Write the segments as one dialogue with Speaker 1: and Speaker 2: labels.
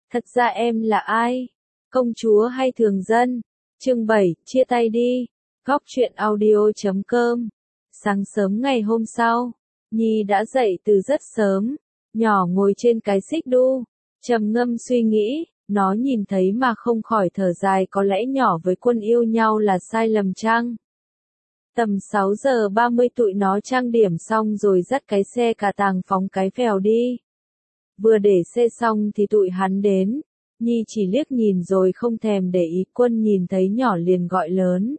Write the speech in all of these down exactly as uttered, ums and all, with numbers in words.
Speaker 1: Thật ra em là ai? Công chúa hay thường dân? Chương bảy, chia tay đi. Góc truyện audio chấm com. Sáng sớm ngày hôm sau, Nhi đã dậy từ rất sớm, nhỏ ngồi trên cái xích đu, trầm ngâm suy nghĩ, nó nhìn thấy mà không khỏi thở dài, có lẽ nhỏ với Quân yêu nhau là sai lầm chăng? Tầm sáu giờ ba mươi tụi nó trang điểm xong rồi dắt cái xe cà tàng phóng cái phèo đi. Vừa để xe xong thì tụi hắn đến, Nhi chỉ liếc nhìn rồi không thèm để ý. Quân nhìn thấy nhỏ liền gọi lớn.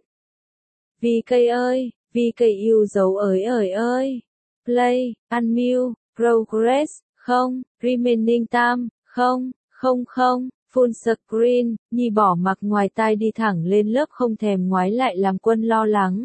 Speaker 1: Vi cây ơi, Vi cây yêu dấu ới ới ơi. Play, unmute, progress, không, remaining time, không, không không, full screen. Nhi bỏ mặc ngoài tai đi thẳng lên lớp không thèm ngoái lại làm Quân lo lắng.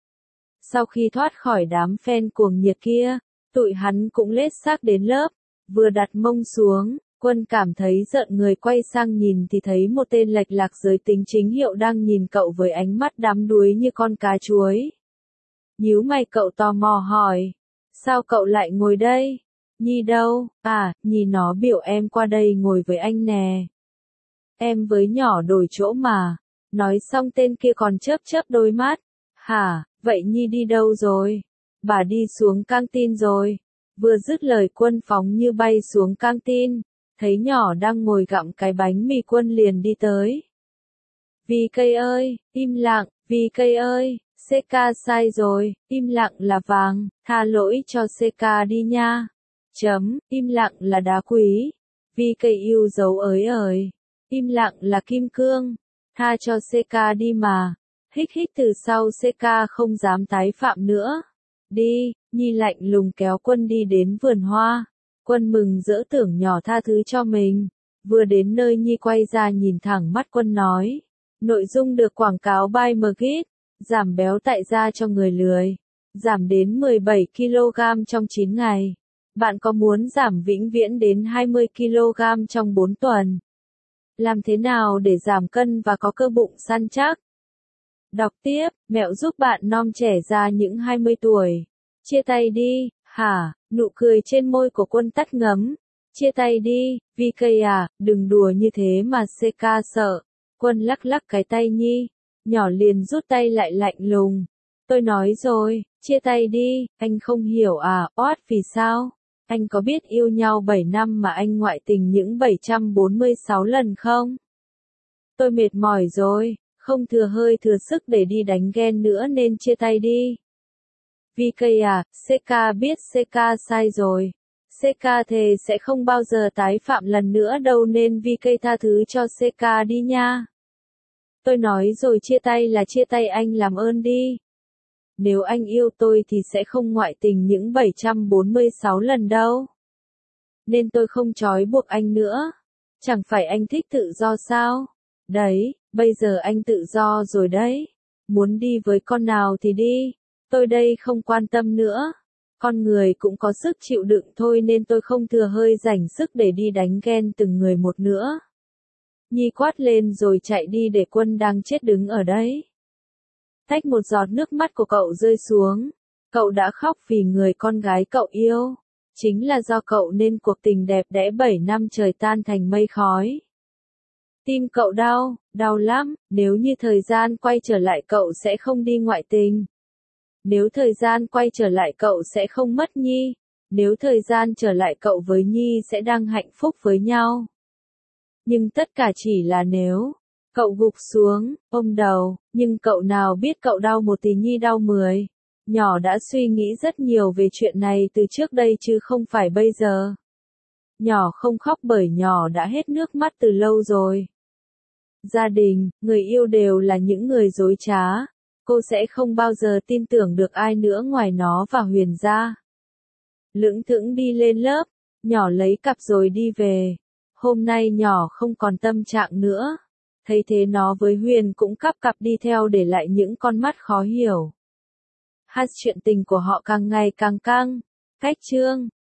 Speaker 1: Sau khi thoát khỏi đám fan cuồng nhiệt kia, tụi hắn cũng lết xác đến lớp, vừa đặt mông xuống, Quân cảm thấy giận người, quay sang nhìn thì thấy một tên lệch lạc giới tính chính hiệu đang nhìn cậu với ánh mắt đắm đuối như con cá chuối. Nhíu mày cậu tò mò hỏi, sao cậu lại ngồi đây? Nhi đâu? À, Nhi nó biểu em qua đây ngồi với anh nè. Em với nhỏ đổi chỗ mà. Nói xong tên kia còn chớp chớp đôi mắt. Hả, vậy Nhi đi đâu rồi? Bà đi xuống căng tin rồi. Vừa dứt lời Quân phóng như bay xuống căng tin, thấy nhỏ đang ngồi gặm cái bánh mì. Quân liền đi tới. Vi cây ơi, im lặng, Vi cây ơi, xê ca sai rồi, im lặng là vàng, tha lỗi cho xê ca đi nha. Chấm, im lặng là đá quý. Vi cây yêu dấu ới ới, im lặng là kim cương, tha cho xê ca đi mà. Hích hích, từ sau xê ca không dám tái phạm nữa. Đi, Nhi lạnh lùng kéo Quân đi đến vườn hoa. Quân mừng rỡ tưởng nhỏ tha thứ cho mình. Vừa đến nơi Nhi quay ra nhìn thẳng mắt Quân nói. Nội dung được quảng cáo by Mgit, giảm béo tại gia cho người lười. Giảm đến mười bảy ki lô gam trong chín ngày. Bạn có muốn giảm vĩnh viễn đến hai mươi ki lô gam trong bốn tuần? Làm thế nào để giảm cân và có cơ bụng săn chắc? Đọc tiếp, mẹo giúp bạn nom trẻ ra những hai mươi tuổi. Chia tay đi, hả? Nụ cười trên môi của Quân tắt ngấm. Chia tay đi, Vi cây à, đừng đùa như thế mà xê ca sợ. Quân lắc lắc cái tay Nhi, nhỏ liền rút tay lại lạnh lùng. Tôi nói rồi, chia tay đi, anh không hiểu à? Oát, vì sao? Anh có biết yêu nhau bảy năm mà anh ngoại tình những bảy trăm bốn mươi sáu lần không? Tôi mệt mỏi rồi, không thừa hơi thừa sức để đi đánh ghen nữa nên chia tay đi. Vi cây à, xê ca biết xê ca sai rồi. xê ca thề sẽ không bao giờ tái phạm lần nữa đâu nên Vi cây tha thứ cho xê ca đi nha. Tôi nói rồi, chia tay là chia tay, anh làm ơn đi. Nếu anh yêu tôi thì sẽ không ngoại tình những bảy trăm bốn mươi sáu lần đâu. Nên tôi không trói buộc anh nữa. Chẳng phải anh thích tự do sao? Đấy, bây giờ anh tự do rồi đấy. Muốn đi với con nào thì đi. Tôi đây không quan tâm nữa. Con người cũng có sức chịu đựng thôi nên tôi không thừa hơi rảnh sức để đi đánh ghen từng người một nữa. Nhi quát lên rồi chạy đi để Quân đang chết đứng ở đấy. Tách một giọt nước mắt của cậu rơi xuống. Cậu đã khóc vì người con gái cậu yêu. Chính là do cậu nên cuộc tình đẹp đẽ bảy năm trời tan thành mây khói. Tim cậu đau, đau lắm. Nếu như thời gian quay trở lại cậu sẽ không đi ngoại tình. Nếu thời gian quay trở lại cậu sẽ không mất Nhi. Nếu thời gian trở lại cậu với Nhi sẽ đang hạnh phúc với nhau. Nhưng tất cả chỉ là nếu. Cậu gục xuống, ôm đầu, nhưng cậu nào biết cậu đau một thì Nhi đau mười. Nhỏ đã suy nghĩ rất nhiều về chuyện này từ trước đây chứ không phải bây giờ. Nhỏ không khóc bởi nhỏ đã hết nước mắt từ lâu rồi. Gia đình, người yêu đều là những người dối trá. Cô sẽ không bao giờ tin tưởng được ai nữa ngoài nó và Huyền gia. Lững thững đi lên lớp, nhỏ lấy cặp rồi đi về. Hôm nay nhỏ không còn tâm trạng nữa. Thấy thế nó với Huyền cũng cắp cặp đi theo để lại những con mắt khó hiểu. Hát chuyện tình của họ càng ngày càng căng. Cách chương